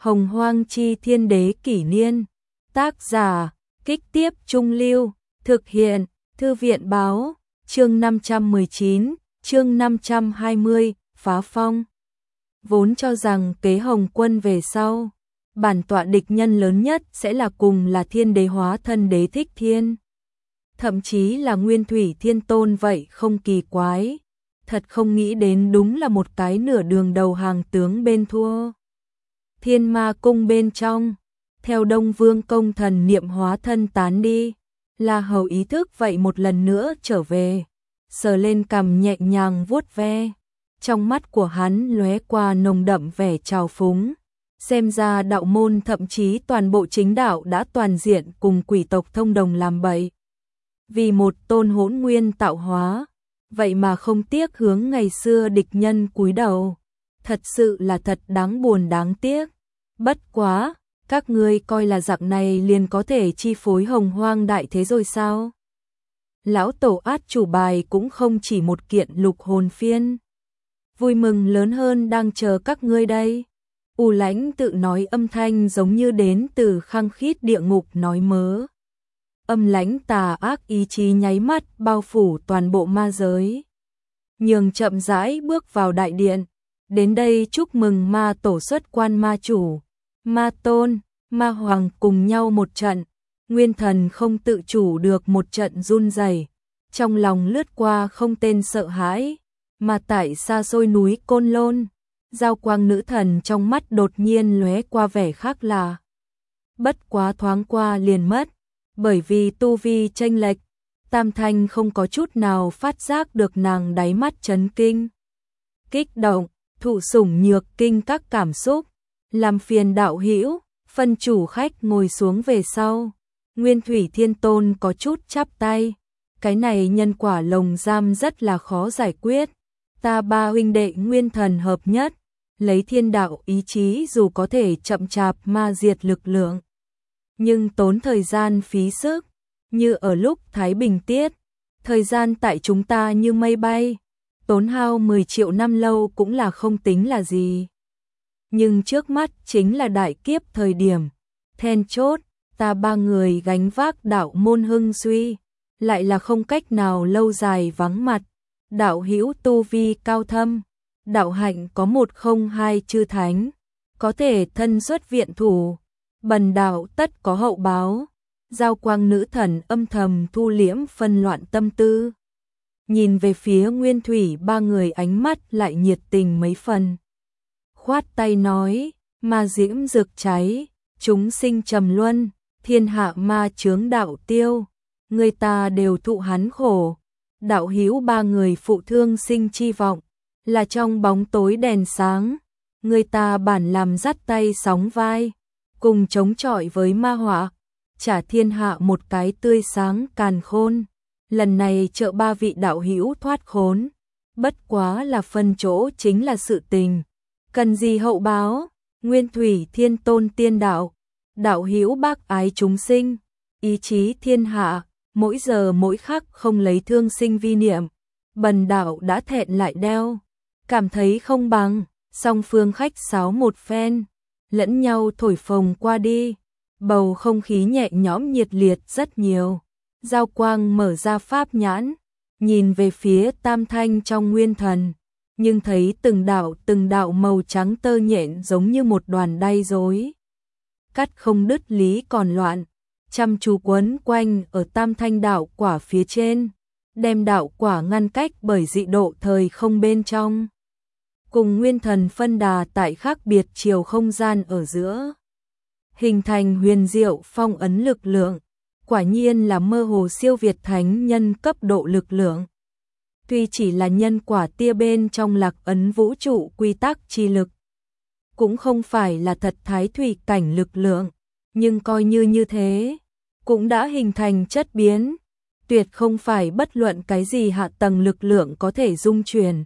Hồng Hoang Chi Thiên Đế Kỷ Niên. Tác giả, Kích Tiếp Trung Lưu. Thực hiện, Thư viện Báo. Chương 519, chương 520, Phá Phong. Vốn cho rằng kế Hồng Quân về sau, bản tọa địch nhân lớn nhất sẽ là cùng là Thiên Đế hóa thân Đế Thích Thiên. Thậm chí là Nguyên Thủy Thiên Tôn vậy không kỳ quái. Thật không nghĩ đến đúng là một cái nửa đường đầu hàng tướng bên thua. Thiên Ma Cung bên trong, theo Đông Vương công thần niệm hóa thân tán đi, La Hầu ý thức vậy một lần nữa trở về, sờ lên cằm nhẹ nhàng vuốt ve. Trong mắt của hắn lóe qua nồng đậm vẻ trào phúng, xem ra đạo môn thậm chí toàn bộ chính đạo đã toàn diện cùng quỷ tộc thông đồng làm bậy. Vì một tôn hỗn nguyên tạo hóa, vậy mà không tiếc hướng ngày xưa địch nhân cúi đầu, thật sự là thật đáng buồn đáng tiếc. Bất quá, các ngươi coi là dạng này liền có thể chi phối Hồng Hoang đại thế rồi sao? Lão tổ át chủ bài cũng không chỉ một kiện lục hồn phiên. Vui mừng lớn hơn đang chờ các ngươi đây. U Lãnh tự nói, âm thanh giống như đến từ khăng khít địa ngục nói mớ. Âm lãnh tà ác ý chí nháy mắt bao phủ toàn bộ ma giới. Nhường chậm rãi bước vào đại điện, đến đây chúc mừng ma tổ xuất quan ma chủ, ma tôn, ma hoàng cùng nhau một trận. Nguyên Thần không tự chủ được một trận run rẩy, trong lòng lướt qua không tên sợ hãi. Mà tại xa xôi núi Côn Lôn, Giao Quang nữ thần trong mắt đột nhiên lóe qua vẻ khác lạ. Bất quá thoáng qua liền mất, bởi vì tu vi chênh lệch, Tam Thanh không có chút nào phát giác được nàng đáy mắt chấn kinh, kích động, thụ sủng nhược kinh các cảm xúc. Làm phiền đạo hữu, phân chủ khách ngồi xuống về sau. Nguyên Thủy Thiên Tôn có chút chắp tay, cái này nhân quả lồng giam rất là khó giải quyết. Ta ba huynh đệ nguyên thần hợp nhất, lấy thiên đạo ý chí dù có thể chậm chạp ma diệt lực lượng, nhưng tốn thời gian phí sức, như ở lúc Thái Bình Tiết, thời gian tại chúng ta như mây bay, tốn hao 10 triệu năm lâu cũng là không tính là gì. Nhưng trước mắt chính là đại kiếp thời điểm, then chốt, ta ba người gánh vác đạo môn hưng suy, lại là không cách nào lâu dài vắng mặt. Đạo hữu tu vi cao thâm, đạo hạnh có 102 chư thánh, có thể thân xuất viện thủ, bần đạo tất có hậu báo. Giao Quang nữ thần âm thầm thu liễm phân loạn tâm tư, nhìn về phía Nguyên Thủy ba người, ánh mắt lại nhiệt tình mấy phần. Khoát tay nói, ma diễm rực cháy, chúng sinh trầm luân, thiên hạ ma chướng đạo tiêu, người ta đều thụ hắn khổ. Đạo hữu ba người phụ thương sinh chi vọng, là trong bóng tối đèn sáng, người ta bản làm dắt tay sóng vai, cùng chống chọi với ma họa, trả thiên hạ một cái tươi sáng càn khôn. Lần này trợ ba vị đạo hữu thoát khốn, bất quá là phân chỗ chính là sự tình, cần gì hậu báo. Nguyên Thủy Thiên Tôn tiên đạo, đạo hữu bác ái chúng sinh, ý chí thiên hạ, mỗi giờ mỗi khắc không lấy thương sinh vi niệm, bần đạo đã thẹn lại đeo, cảm thấy không bằng. Song phương khách sáo một phen, lẫn nhau thổi phồng qua đi, bầu không khí nhẹ nhõm nhiệt liệt rất nhiều. Giao Quang mở ra pháp nhãn, nhìn về phía Tam Thanh trong Nguyên Thần, nhưng thấy từng đạo màu trắng tơ nhện giống như một đoàn đay rối, cắt không đứt lý còn loạn, chăm chú quấn quanh ở Tam Thanh đạo quả phía trên, đem đạo quả ngăn cách bởi dị độ thời không bên trong, cùng Nguyên Thần phân đà tại khác biệt chiều không gian ở giữa, hình thành huyền diệu phong ấn lực lượng, quả nhiên là mơ hồ siêu việt thánh nhân cấp độ lực lượng. Tuy chỉ là nhân quả tia bên trong lạc ấn vũ trụ quy tắc chi lực, cũng không phải là thật thái thủy cảnh lực lượng, nhưng coi như thế, cũng đã hình thành chất biến, tuyệt không phải bất luận cái gì hạ tầng lực lượng có thể dung chuyển.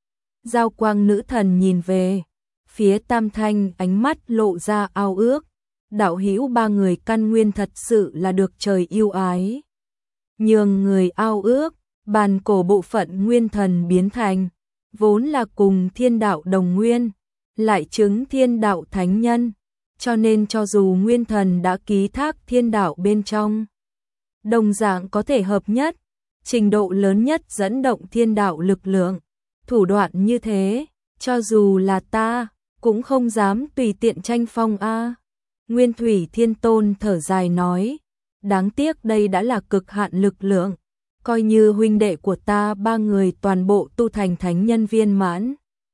Giao Quang nữ thần nhìn về phía Tam Thanh, ánh mắt lộ ra ao ước, đạo hữu ba người căn nguyên thật sự là được trời yêu ái, nhường người ao ước. Bàn cổ bộ phận Nguyên Thần biến thành, vốn là cùng thiên đạo đồng nguyên, lại chứng thiên đạo thánh nhân, cho nên cho dù nguyên thần đã ký thác thiên đạo bên trong, đồng dạng có thể hợp nhất, trình độ lớn nhất dẫn động thiên đạo lực lượng. Thủ đoạn như thế, cho dù là ta, cũng không dám tùy tiện tranh phong a. Nguyên Thủy Thiên Tôn thở dài nói, đáng tiếc đây đã là cực hạn lực lượng, coi như huynh đệ của ta ba người toàn bộ tu thành thánh nhân viên mãn,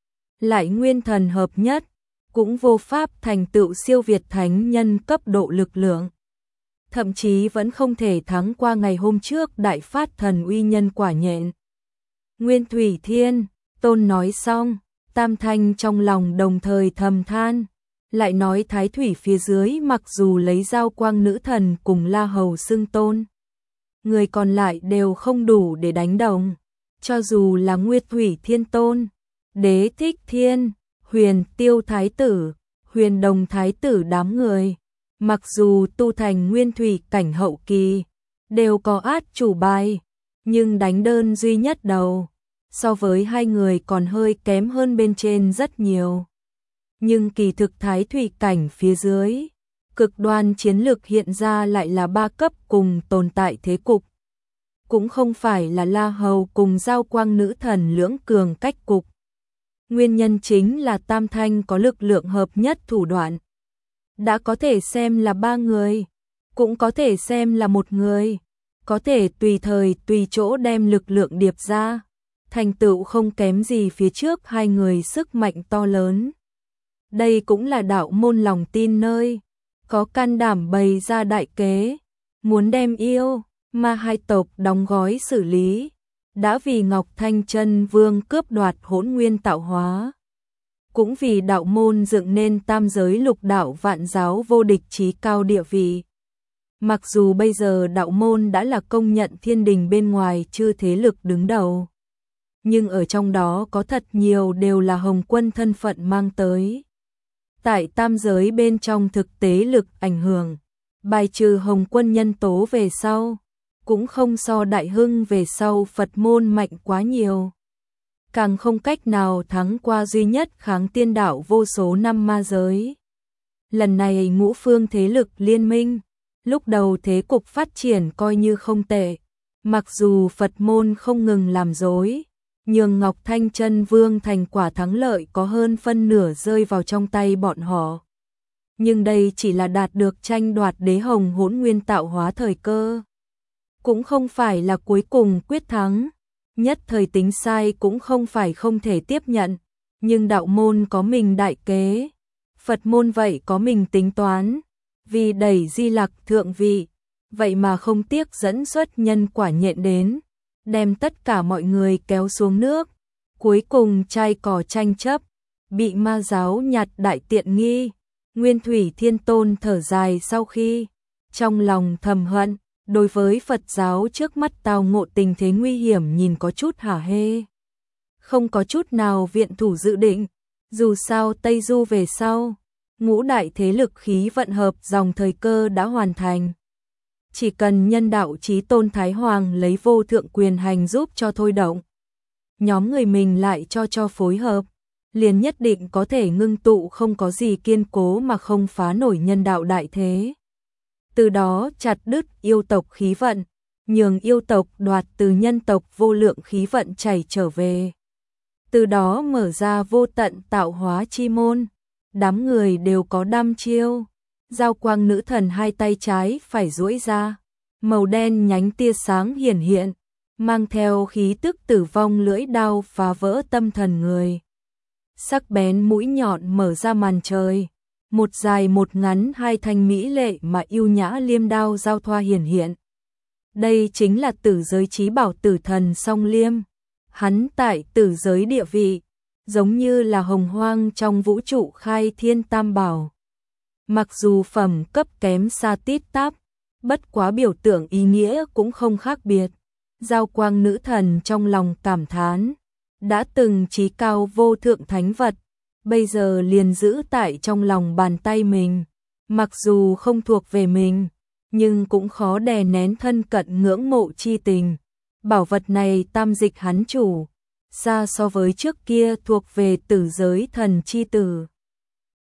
lại nguyên thần hợp nhất, cũng vô pháp thành tựu siêu việt thánh nhân cấp độ lực lượng. Thậm chí vẫn không thể thắng qua ngày hôm trước đại phát thần uy nhân quả nhện. Nguyên Thủy Thiên Tôn nói xong, Tam Thanh trong lòng đồng thời thầm than, lại nói Thái Thủy phía dưới mặc dù lấy Giao Quang Nữ Thần cùng La Hầu xưng tôn, người còn lại đều không đủ để đánh đồng. Cho dù là Nguyên Thủy Thiên Tôn, Đế Thích Thiên, Huyền Tiêu Thái Tử, Huyền Đồng Thái Tử đám người, mặc dù tu thành nguyên thủy cảnh hậu kỳ, đều có át chủ bài, nhưng đánh đơn duy nhất đầu, so với hai người còn hơi kém hơn bên trên rất nhiều. Nhưng kỳ thực Thái Thủy cảnh phía dưới, cực đoan chiến lược hiện ra lại là ba cấp cùng tồn tại thế cục. Cũng không phải là La Hầu cùng Giao Quang Nữ Thần lưỡng cường cách cục. Nguyên nhân chính là Tam Thanh có lực lượng hợp nhất thủ đoạn. Đã có thể xem là ba người, cũng có thể xem là một người, có thể tùy thời tùy chỗ đem lực lượng điệp ra, thành tựu không kém gì phía trước hai người sức mạnh to lớn. Đây cũng là đạo môn lòng tin nơi, có can đảm bày ra đại kế, muốn đem yêu, ma hai tộc đóng gói xử lý, đã vì Ngọc Thanh Chân Vương cướp đoạt Hỗn Nguyên tạo hóa. Cũng vì đạo môn dựng nên tam giới lục đạo vạn giáo vô địch chí cao địa vị. Mặc dù bây giờ đạo môn đã là công nhận thiên đình bên ngoài chư thế lực đứng đầu, nhưng ở trong đó có thật nhiều đều là Hồng Quân thân phận mang tới. Tại tam giới bên trong thực tế lực ảnh hưởng, bài trừ Hồng Quân nhân tố về sau, cũng không so Đại Hưng về sau Phật môn mạnh quá nhiều. Càng không cách nào thắng qua duy nhất kháng tiên đạo vô số năm ma giới. Lần này ngũ phương thế lực liên minh, lúc đầu thế cục phát triển coi như không tệ, mặc dù Phật môn không ngừng làm dối, nhường Ngọc Thanh Chân Vương thành quả thắng lợi có hơn phân nửa rơi vào trong tay bọn họ. Nhưng đây chỉ là đạt được tranh đoạt đế hồng Hỗn Nguyên tạo hóa thời cơ, cũng không phải là cuối cùng quyết thắng. Nhất thời tính sai cũng không phải không thể tiếp nhận, nhưng đạo môn có mình đại kế, Phật môn vậy có mình tính toán, vì đẩy Di Lặc thượng vị, vậy mà không tiếc dẫn xuất nhân quả nhện đến, đem tất cả mọi người kéo xuống nước, cuối cùng chai cỏ tranh chấp, bị ma giáo nhặt đại tiện nghi. Nguyên Thủy Thiên Tôn thở dài sau khi, trong lòng thầm hận. Đối với Phật giáo trước mắt tao ngộ tình thế nguy hiểm nhìn có chút hả hê. Không có chút nào viện thủ dự định, dù sao Tây Du về sau, ngũ đại thế lực khí vận hợp dòng thời cơ đã hoàn thành. Chỉ cần nhân đạo chí tôn Thái Hoàng lấy vô thượng quyền hành giúp cho thôi động. Nhóm người mình lại cho phối hợp, liền nhất định có thể ngưng tụ không có gì kiên cố mà không phá nổi nhân đạo đại thế. Từ đó chặt đứt yêu tộc khí vận, nhường yêu tộc đoạt từ nhân tộc vô lượng khí vận chảy trở về. Từ đó mở ra vô tận tạo hóa chi môn, đám người đều có đăm chiêu. Giao Quang Nữ Thần hai tay trái phải duỗi ra, màu đen nhánh tia sáng hiển hiện, mang theo khí tức tử vong lưỡi đao phá vỡ tâm thần người. Sắc bén mũi nhọn mở ra màn trời. Một dài một ngắn hai thanh mỹ lệ mà yêu nhã liêm đao giao thoa hiển hiện. Đây chính là tử giới chí bảo Tử Thần Song Liêm. Hắn tại tử giới địa vị, giống như là hồng hoang trong vũ trụ khai thiên tam bảo. Mặc dù phẩm cấp kém xa tít tắp, bất quá biểu tượng ý nghĩa cũng không khác biệt. Giao Quang Nữ Thần trong lòng cảm thán, đã từng chí cao vô thượng thánh vật, bây giờ liền giữ tại trong lòng bàn tay mình, mặc dù không thuộc về mình, nhưng cũng khó đè nén thân cận ngưỡng mộ chi tình. Bảo vật này tam dịch hắn chủ, xa so với trước kia thuộc về tử giới thần chi tử.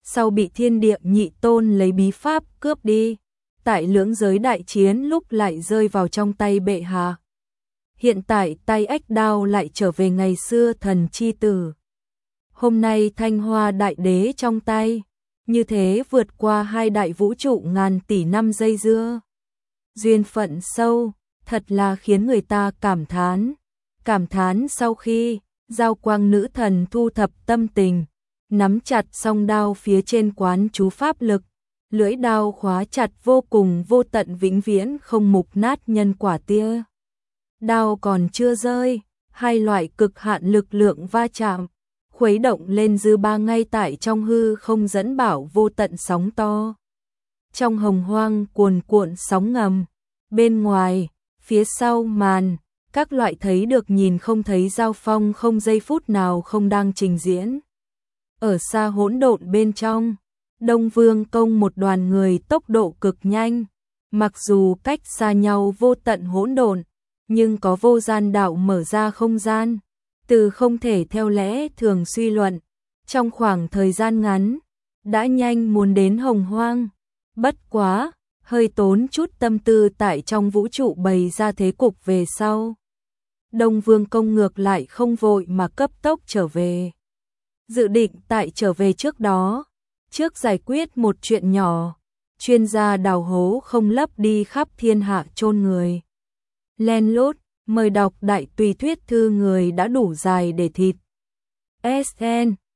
sau bị thiên địa nhị tôn lấy bí pháp cướp đi, tại lưỡng giới đại chiến lúc lại rơi vào trong tay bệ hạ. Hiện tại tay ách đao lại trở về ngày xưa thần chi tử. Hôm nay Thanh Hoa đại đế trong tay, như thế vượt qua 2 đại vũ trụ ngàn tỷ năm dây dưa. Duyên phận sâu, thật là khiến người ta cảm thán. Cảm thán sau khi Giao Quang nữ thần thu thập tâm tình, nắm chặt song đao phía trên quán chú pháp lực, lưỡi đao khóa chặt vô cùng vô tận vĩnh viễn không mục nát nhân quả tia. Đao còn chưa rơi, 2 loại cực hạn lực lượng va chạm, khuấy động lên dư ba ngay tại trong hư không dẫn bảo vô tận sóng to. Trong hồng hoang cuồn cuộn sóng ngầm, bên ngoài, phía sau màn, các loại thấy được nhìn không thấy giao phong không giây phút nào không đang trình diễn. Ở xa hỗn độn bên trong, Đông Vương Công một đoàn người tốc độ cực nhanh, mặc dù cách xa nhau vô tận hỗn độn, nhưng có vô gian đạo mở ra không gian, từ không thể theo lẽ thường suy luận, trong khoảng thời gian ngắn, đã nhanh muốn đến hồng hoang. Bất quá, hơi tốn chút tâm tư tại trong vũ trụ bày ra thế cục về sau. Đông Vương Công ngược lại không vội mà cấp tốc trở về. Dự định tại trở về trước đó, trước giải quyết một chuyện nhỏ, chuyên gia đào hố không lấp đi khắp thiên hạ chôn người. Len lút, mời đọc đại tùy thuyết thư người đã đủ dài để thịt. SN